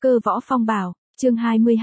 Cơ võ phong bảo, chương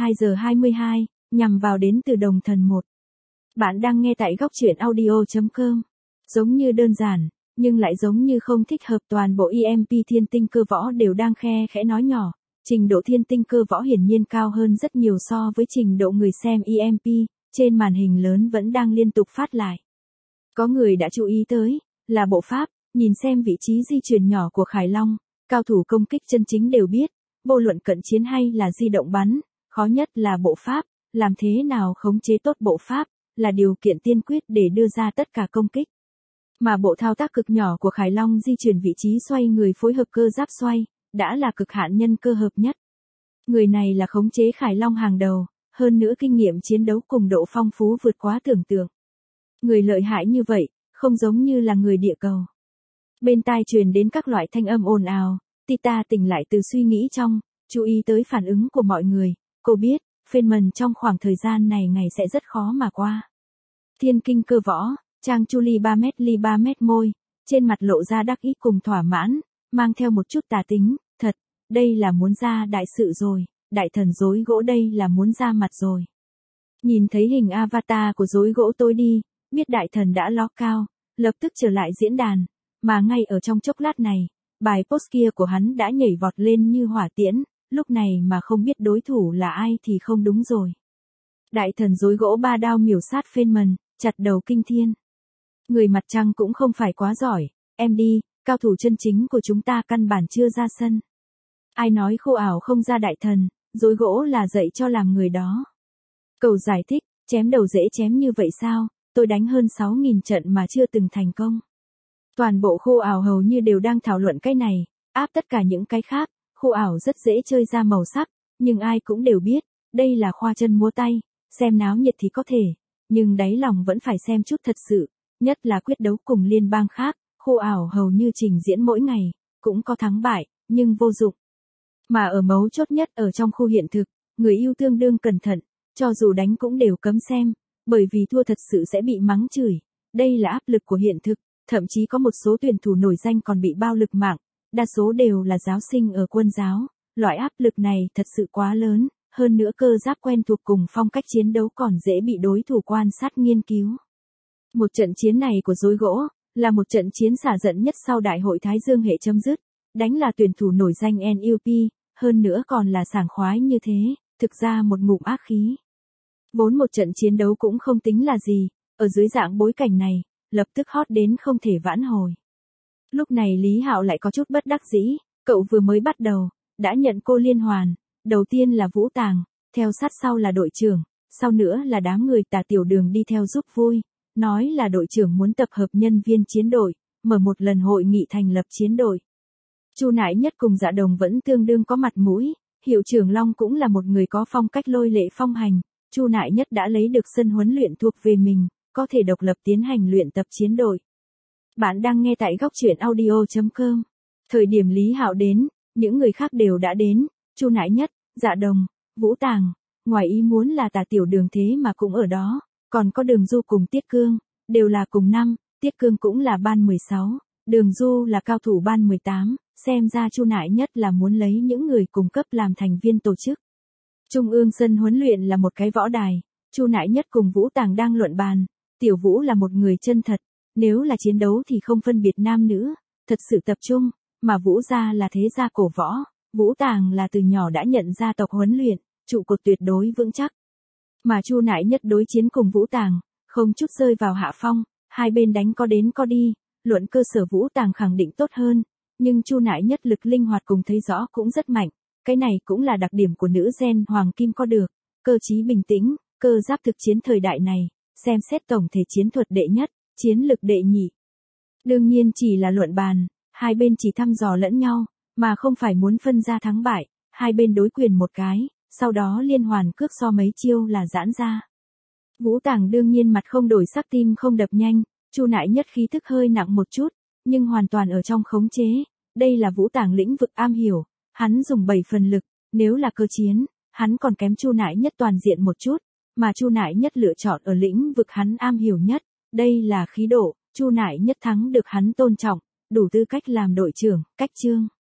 22:22, nhằm vào đến từ đồng thần 1. Bạn đang nghe tại góc truyện audio.com. Giống như đơn giản, nhưng lại giống như không thích hợp, toàn bộ EMP thiên tinh cơ võ đều đang khe khẽ nói nhỏ. Trình độ thiên tinh cơ võ hiển nhiên cao hơn rất nhiều so với trình độ người xem EMP, trên màn hình lớn vẫn đang liên tục phát lại. Có người đã chú ý tới, là bộ pháp, nhìn xem vị trí di chuyển nhỏ của Khải Long, cao thủ công kích chân chính đều biết, vô luận cận chiến hay là di động bắn, khó nhất là bộ pháp, làm thế nào khống chế tốt bộ pháp, là điều kiện tiên quyết để đưa ra tất cả công kích. Mà bộ thao tác cực nhỏ của Khải Long di chuyển vị trí xoay người phối hợp cơ giáp xoay, đã là cực hạn nhân cơ hợp nhất. Người này là khống chế Khải Long hàng đầu, hơn nữa kinh nghiệm chiến đấu cùng độ phong phú vượt quá tưởng tượng. Người lợi hại như vậy, không giống như là người địa cầu. Bên tai truyền đến các loại thanh âm ồn ào, Tita tỉnh lại từ suy nghĩ trong, chú ý tới phản ứng của mọi người, cô biết, Feynman trong khoảng thời gian này ngày sẽ rất khó mà qua. Thiên kinh cơ võ, Trang Chu ly 3 mét môi, trên mặt lộ ra đắc ý cùng thỏa mãn, mang theo một chút tà tính, thật, đây là muốn ra đại sự rồi, đại thần rối gỗ đây là muốn ra mặt rồi. Nhìn thấy hình avatar của rối gỗ tôi đi, biết đại thần đã ló cao, lập tức trở lại diễn đàn, mà ngay ở trong chốc lát này, bài post kia của hắn đã nhảy vọt lên như hỏa tiễn, lúc này mà không biết đối thủ là ai thì không đúng rồi. Đại thần rối gỗ 3 đao miểu sát Feynman, chặt đầu kinh thiên. Người mặt trăng cũng không phải quá giỏi, em đi, cao thủ chân chính của chúng ta căn bản chưa ra sân. Ai nói khô ảo không ra đại thần, rối gỗ là dạy cho làm người đó. Cầu giải thích, chém đầu dễ chém như vậy sao, tôi đánh hơn 6.000 trận mà chưa từng thành công. Toàn bộ khô ảo hầu như đều đang thảo luận cái này, áp tất cả những cái khác, khô ảo rất dễ chơi ra màu sắc, nhưng ai cũng đều biết, đây là khoa chân múa tay, xem náo nhiệt thì có thể, nhưng đáy lòng vẫn phải xem chút thật sự, nhất là quyết đấu cùng liên bang khác, khô ảo hầu như trình diễn mỗi ngày, cũng có thắng bại, nhưng vô dụng. Mà ở mấu chốt nhất ở trong khu hiện thực, người yêu tương đương cẩn thận, cho dù đánh cũng đều cấm xem, bởi vì thua thật sự sẽ bị mắng chửi, đây là áp lực của hiện thực. Thậm chí có một số tuyển thủ nổi danh còn bị bao lực mạng, đa số đều là giáo sinh ở quân giáo, loại áp lực này thật sự quá lớn, hơn nữa cơ giáp quen thuộc cùng phong cách chiến đấu còn dễ bị đối thủ quan sát nghiên cứu. Một trận chiến này của rối gỗ, là một trận chiến xả giận nhất sau đại hội Thái Dương hệ chấm dứt, đánh là tuyển thủ nổi danh NUP, hơn nữa còn là sảng khoái như thế, thực ra một ngụm ác khí. Vốn một trận chiến đấu cũng không tính là gì, ở dưới dạng bối cảnh này, lập tức hot đến không thể vãn hồi. Lúc này Lý Hạo lại có chút bất đắc dĩ, cậu vừa mới bắt đầu, đã nhận cô liên hoàn, đầu tiên là Vũ Tàng, theo sát sau là đội trưởng, sau nữa là đám người Tà Tiểu Đường đi theo giúp vui, nói là đội trưởng muốn tập hợp nhân viên chiến đội, mở một lần hội nghị thành lập chiến đội. Chu Nại Nhất cùng Dạ Đồng vẫn tương đương có mặt mũi, hiệu trưởng Long cũng là một người có phong cách lôi lệ phong hành, Chu Nại Nhất đã lấy được sân huấn luyện thuộc về mình, có thể độc lập tiến hành luyện tập chiến đội. Bạn đang nghe tại góc truyện audio.com. Thời điểm Lý Hạo đến, những người khác đều đã đến, Chu Nại Nhất, Dạ Đồng, Vũ Tàng, ngoài ý muốn là Tà Tiểu Đường thế mà cũng ở đó, còn có Đường Du cùng Tiết Cương, đều là cùng năm, Tiết Cương cũng là ban 16, Đường Du là cao thủ ban 18, xem ra Chu Nại Nhất là muốn lấy những người cùng cấp làm thành viên tổ chức. Trung ương sân huấn luyện là một cái võ đài, Chu Nại Nhất cùng Vũ Tàng đang luận bàn. Tiểu Vũ là một người chân thật, nếu là chiến đấu thì không phân biệt nam nữ, thật sự tập trung, mà Vũ gia là thế gia cổ võ, Vũ Tàng là từ nhỏ đã nhận gia tộc huấn luyện, trụ cột tuyệt đối vững chắc. Mà Chu Nại Nhất đối chiến cùng Vũ Tàng, không chút rơi vào hạ phong, hai bên đánh có đến có đi, luận cơ sở Vũ Tàng khẳng định tốt hơn, nhưng Chu Nại Nhất lực linh hoạt cùng thấy rõ cũng rất mạnh, cái này cũng là đặc điểm của nữ gen hoàng kim có được, cơ trí bình tĩnh, cơ giáp thực chiến thời đại này. Xem xét tổng thể chiến thuật đệ nhất, chiến lực đệ nhị. Đương nhiên chỉ là luận bàn, hai bên chỉ thăm dò lẫn nhau, mà không phải muốn phân ra thắng bại, hai bên đối quyền một cái, sau đó liên hoàn cước so mấy chiêu là giãn ra. Vũ Tàng đương nhiên mặt không đổi sắc tim không đập nhanh, Chu Nại Nhất khí thức hơi nặng một chút, nhưng hoàn toàn ở trong khống chế, đây là Vũ Tàng lĩnh vực am hiểu, hắn dùng 7 phần lực, nếu là cơ chiến, hắn còn kém Chu Nại Nhất toàn diện một chút. Mà Chu Nại Nhất lựa chọn ở lĩnh vực hắn am hiểu nhất, đây là khí độ, Chu Nại Nhất thắng được hắn tôn trọng, đủ tư cách làm đội trưởng, cách chương.